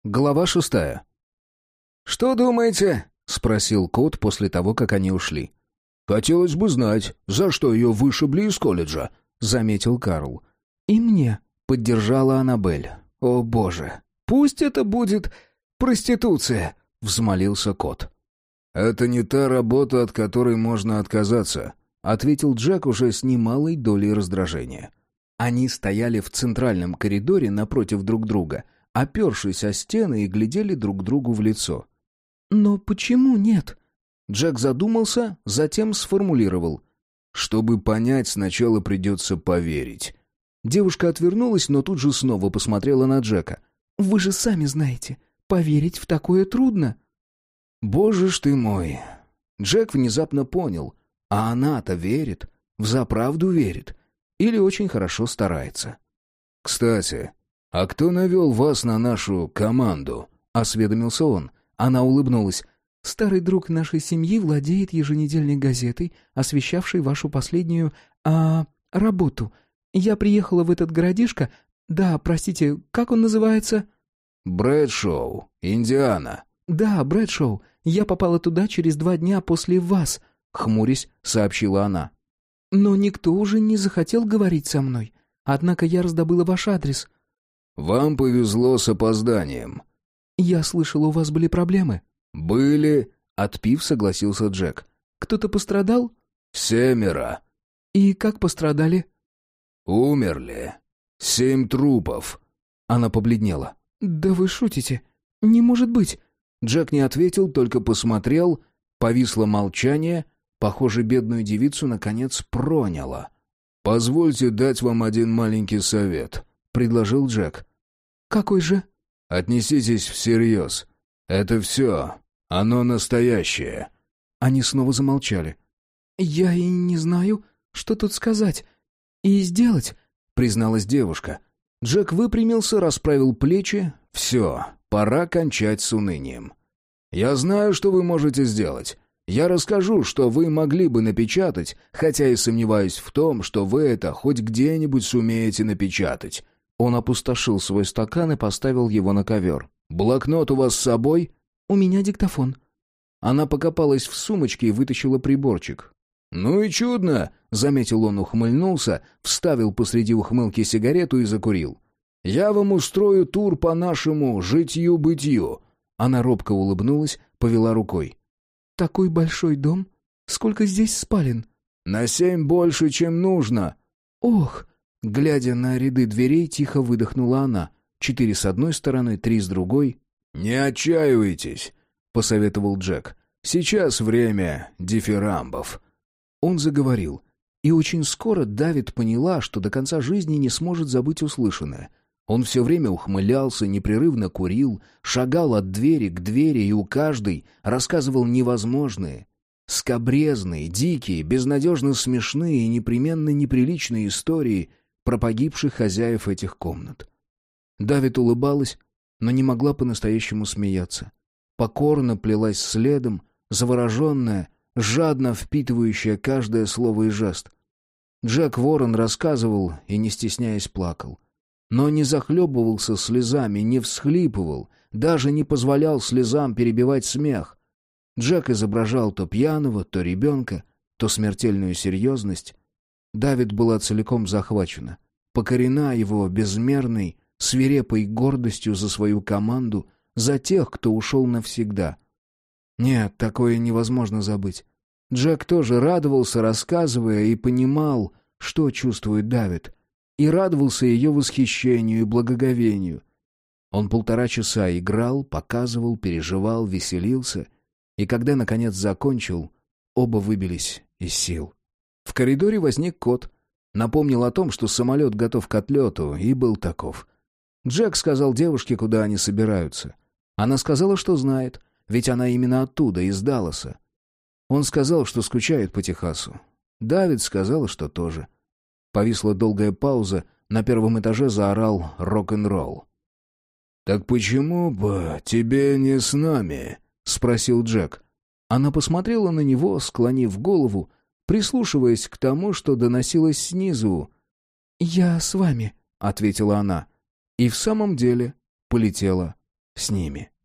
Глава 6. «Что думаете?» — спросил кот после того, как они ушли. «Хотелось бы знать, за что ее вышибли из колледжа», — заметил Карл. «И мне», — поддержала Аннабель. «О, боже, пусть это будет проституция», — взмолился кот. «Это не та работа, от которой можно отказаться», — ответил Джек уже с немалой долей раздражения. Они стояли в центральном коридоре напротив друг друга, опершись о стены и глядели друг другу в лицо. «Но почему нет?» Джек задумался, затем сформулировал. «Чтобы понять, сначала придется поверить». Девушка отвернулась, но тут же снова посмотрела на Джека. «Вы же сами знаете, поверить в такое трудно». «Боже ж ты мой!» Джек внезапно понял, а она-то верит, взаправду верит, или очень хорошо старается. «Кстати, а кто навел вас на нашу команду?» — осведомился он. Она улыбнулась. «Старый друг нашей семьи владеет еженедельной газетой, освещавшей вашу последнюю... работу. Я приехала в этот городишко... Да, простите, как он называется?» «Брэдшоу, Индиана». «Да, Брэдшоу. Я попала туда через 2 дня после вас», — хмурясь, сообщила она. «Но никто уже не захотел говорить со мной. Однако я раздобыла ваш адрес». «Вам повезло с опозданием». «Я слышала, у вас были проблемы». «Были», — отпив, согласился Джек. «Кто-то пострадал?» 7. «И как пострадали?» «Умерли. 7 трупов». Она побледнела. «Да вы шутите. Не может быть». Джек не ответил, только посмотрел. Повисло молчание. Похоже, бедную девицу наконец проняло. «Позвольте дать вам один маленький совет», — предложил Джек. «Какой же?» «Отнеситесь всерьез. Это все. Оно настоящее». Они снова замолчали. «Я и не знаю, что тут сказать и сделать», — призналась девушка. Джек выпрямился, расправил плечи. «Все, пора кончать с унынием. Я знаю, что вы можете сделать. Я расскажу, что вы могли бы напечатать, хотя и сомневаюсь в том, что вы это хоть где-нибудь сумеете напечатать». Он опустошил свой стакан и поставил его на ковер. «Блокнот у вас с собой?» «У меня диктофон». Она покопалась в сумочке и вытащила приборчик. «Ну и чудно», — заметил он, ухмыльнулся, вставил посреди ухмылки сигарету и закурил. «Я вам устрою тур по нашему житью-бытию». Она робко улыбнулась, повела рукой. «Такой большой дом? Сколько здесь спален?» «На 7 больше, чем нужно». «Ох!» Глядя на ряды дверей, тихо выдохнула она. 4 с одной стороны, 3 с другой. «Не отчаивайтесь», — посоветовал Джек. «Сейчас время дифирамбов». Он заговорил. И очень скоро Давид поняла, что до конца жизни не сможет забыть услышанное. Он все время ухмылялся, непрерывно курил, шагал от двери к двери и у каждой рассказывал невозможные, скабрезные, дикие, безнадежно смешные и непременно неприличные истории про погибших хозяев этих комнат. Давид улыбалась, но не могла по-настоящему смеяться. Покорно плелась следом, завороженная, жадно впитывающая каждое слово и жест. Джек Ворон рассказывал и, не стесняясь, плакал. Но не захлебывался слезами, не всхлипывал, даже не позволял слезам перебивать смех. Джек изображал то пьяного, то ребенка, то смертельную серьезность. Давид была целиком захвачена, покорена его безмерной, свирепой гордостью за свою команду, за тех, кто ушел навсегда. Нет, такое невозможно забыть. Джек тоже радовался, рассказывая, и понимал, что чувствует Давид, и радовался ее восхищению и благоговению. Он 1,5 часа играл, показывал, переживал, веселился, и когда, наконец, закончил, оба выбились из сил. В коридоре возник кот, напомнил о том, что самолет готов к отлету, и был таков. Джек сказал девушке, куда они собираются. Она сказала, что знает, ведь она именно оттуда, из Далласа. Он сказал, что скучает по Техасу. Давид сказал, что тоже. Повисла долгая пауза, на 1-м этаже заорал рок-н-ролл. «Так почему бы тебе не с нами?» — спросил Джек. Она посмотрела на него, склонив голову, прислушиваясь к тому, что доносилось снизу. «Я с вами», — ответила она. И в самом деле полетела с ними.